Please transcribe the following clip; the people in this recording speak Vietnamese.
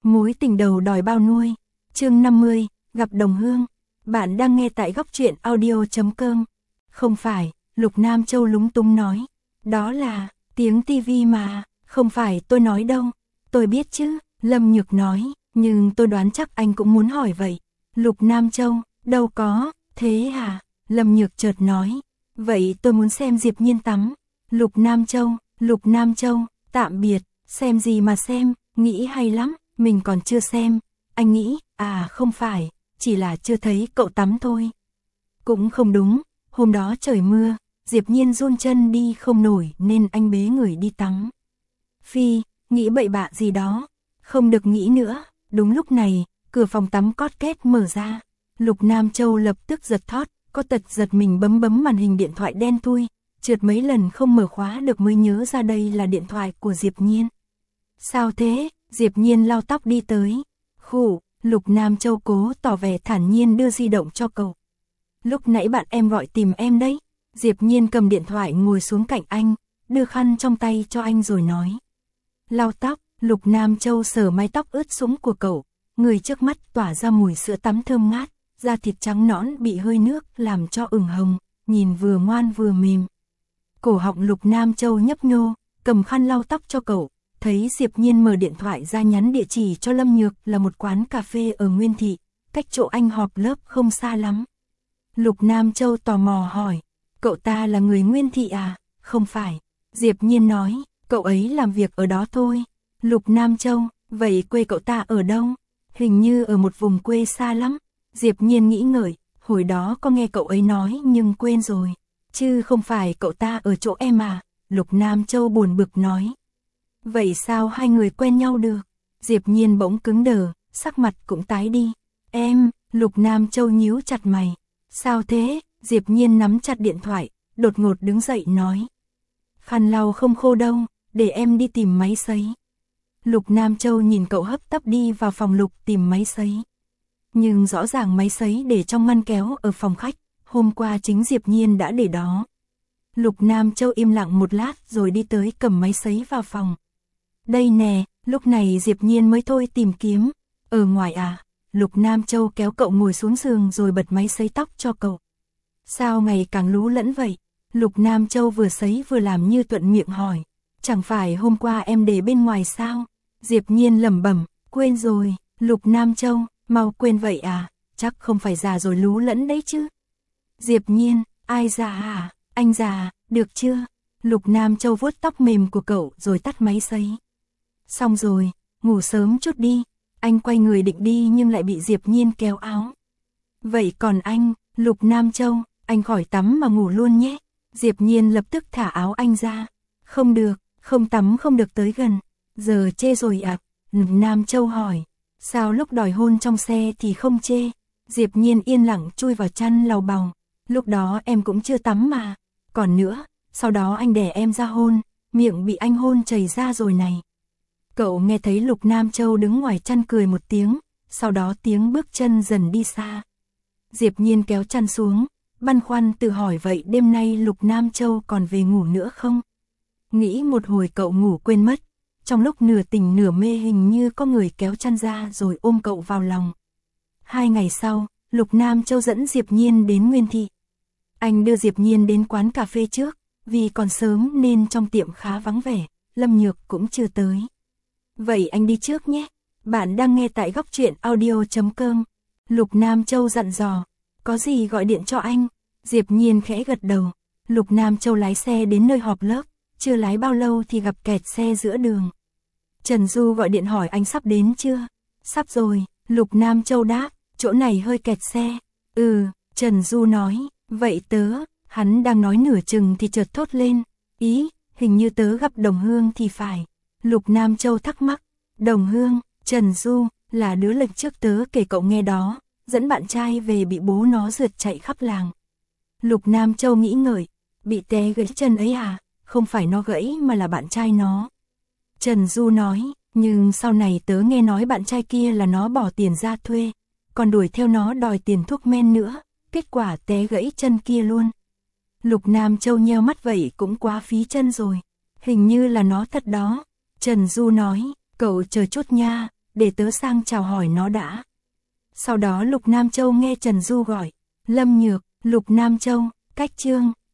Mối tình đầu đòi bao nuôi. Chương 50, gặp đồng hương. Bạn đang nghe tại góc truyện audio.com. Không phải, Lục Nam Châu lúng túng nói. Đó là tiếng tivi mà, không phải tôi nói đâu. Tôi biết chứ, Lâm Nhược nói, nhưng tôi đoán chắc anh cũng muốn hỏi vậy. Lục Nam Châu, đâu có, thế hả? Lâm Nhược chợt nói. Vậy tôi muốn xem Diệp Nhiên tắm. Lục Nam Châu, tạm biệt, xem gì mà xem, nghĩ hay lắm, mình còn chưa xem. Anh nghĩ, không phải, chỉ là chưa thấy cậu tắm thôi. Cũng không đúng, hôm đó trời mưa, Diệp Nhiên run chân đi không nổi nên anh bế người đi tắm. Phi, nghĩ bậy bạ gì đó, không được nghĩ nữa. Đúng lúc này, cửa phòng tắm cót két mở ra. Lục Nam Châu lập tức giật thót, có tật giật mình bấm màn hình điện thoại đen thui, trượt mấy lần không mở khóa được mới nhớ ra đây là điện thoại của Diệp Nhiên. Sao thế? Diệp Nhiên lau tóc đi tới. Khụ, Lục Nam Châu cố tỏ vẻ thản nhiên đưa di động cho cậu. Lúc nãy bạn em gọi tìm em đấy. Diệp Nhiên cầm điện thoại ngồi xuống cạnh anh, đưa khăn trong tay cho anh rồi nói. Lau tóc, Lục Nam Châu sờ mái tóc ướt sũng của cậu, người trước mắt tỏa ra mùi sữa tắm thơm ngát, da thịt trắng nõn bị hơi nước làm cho ửng hồng, nhìn vừa ngoan vừa mềm. Cổ họng Lục Nam Châu nhấp nhô, cầm khăn lau tóc cho cậu, thấy Diệp Nhiên mở điện thoại ra nhắn địa chỉ cho Lâm Nhược là một quán cà phê ở Nguyên Thị, cách chỗ anh họp lớp không xa lắm. Lục Nam Châu tò mò hỏi, cậu ta là người Nguyên Thị à? Không phải. Diệp Nhiên nói, cậu ấy làm việc ở đó thôi. Lục Nam Châu, vậy quê cậu ta ở đâu? Hình như ở một vùng quê xa lắm. Diệp Nhiên nghĩ ngợi, hồi đó có nghe cậu ấy nói nhưng quên rồi. Chứ không phải cậu ta ở chỗ em à? Lục Nam Châu buồn bực nói. Vậy sao hai người quen nhau được? Diệp Nhiên bỗng cứng đờ, sắc mặt cũng tái đi. Em, Lục Nam Châu nhíu chặt mày. Sao thế? Diệp Nhiên nắm chặt điện thoại, đột ngột đứng dậy nói. Khăn lau không khô đâu, để em đi tìm máy sấy. Lục Nam Châu nhìn cậu hấp tấp đi vào phòng Lục tìm máy sấy. Nhưng rõ ràng máy sấy để trong ngăn kéo ở phòng khách, hôm qua chính Diệp Nhiên đã để đó. Lục Nam Châu im lặng một lát rồi đi tới cầm máy sấy vào phòng. Đây nè, lúc này Diệp Nhiên mới thôi tìm kiếm. Ở ngoài à? Lục Nam Châu kéo cậu ngồi xuống giường rồi bật máy sấy tóc cho cậu. Sao ngày càng lú lẫn vậy? Lục Nam Châu vừa sấy vừa làm như thuận miệng hỏi. Chẳng phải hôm qua em để bên ngoài sao? Diệp Nhiên lẩm bẩm, quên rồi. Lục Nam Châu, mau quên vậy à? Chắc không phải già rồi lú lẫn đấy chứ? Diệp Nhiên, ai già à? Anh già, được chưa? Lục Nam Châu vuốt tóc mềm của cậu rồi tắt máy sấy. Xong rồi, ngủ sớm chút đi. Anh quay người định đi nhưng lại bị Diệp Nhiên kéo áo. Vậy còn anh, Lục Nam Châu, anh khỏi tắm mà ngủ luôn nhé. Diệp Nhiên lập tức thả áo anh ra. Không được, không tắm không được tới gần. Giờ chê rồi à? Lục Nam Châu hỏi. Sao lúc đòi hôn trong xe thì không chê? Diệp Nhiên yên lặng chui vào chăn lầu bầu. Lúc đó em cũng chưa tắm mà. Còn nữa, sau đó anh đè em ra hôn, miệng bị anh hôn chảy ra rồi này. Cậu nghe thấy Lục Nam Châu đứng ngoài chăn cười một tiếng, sau đó tiếng bước chân dần đi xa. Diệp Nhiên kéo chăn xuống, băn khoăn tự hỏi vậy đêm nay Lục Nam Châu còn về ngủ nữa không? Nghĩ một hồi cậu ngủ quên mất, trong lúc nửa tỉnh nửa mê hình như có người kéo chăn ra rồi ôm cậu vào lòng. 2 ngày sau, Lục Nam Châu dẫn Diệp Nhiên đến Nguyên Thị. Anh đưa Diệp Nhiên đến quán cà phê trước, vì còn sớm nên trong tiệm khá vắng vẻ, Lâm Nhược cũng chưa tới. Vậy anh đi trước nhé, bạn đang nghe tại góc truyện audio.com. Lục Nam Châu dặn dò, có gì gọi điện cho anh. Diệp Nhiên khẽ gật đầu. Lục Nam Châu lái xe đến nơi họp lớp, chưa lái bao lâu thì gặp kẹt xe giữa đường. Trần Du gọi điện hỏi anh sắp đến chưa? Sắp rồi, Lục Nam Châu đáp, chỗ này hơi kẹt xe. Trần Du nói, vậy tớ, hắn đang nói nửa chừng thì chợt thốt lên, ý, hình như tớ gặp Đồng Hương thì phải. Lục Nam Châu thắc mắc, Đồng Hương, Trần Du, là đứa lần trước tớ kể cậu nghe đó, dẫn bạn trai về bị bố nó rượt chạy khắp làng. Lục Nam Châu nghĩ ngợi, bị té gãy chân ấy à? Không phải nó gãy mà là bạn trai nó. Trần Du nói, nhưng sau này tớ nghe nói bạn trai kia là nó bỏ tiền ra thuê, còn đuổi theo nó đòi tiền thuốc men nữa, kết quả té gãy chân kia luôn. Lục Nam Châu nheo mắt vậy cũng quá phí chân rồi, hình như là nó thật đó. Trần Du nói, cậu chờ chút nha, để tớ sang chào hỏi nó đã. Sau đó Lục Nam Châu nghe Trần Du gọi, Lâm Nhược, Lục Nam Châu, cách chương.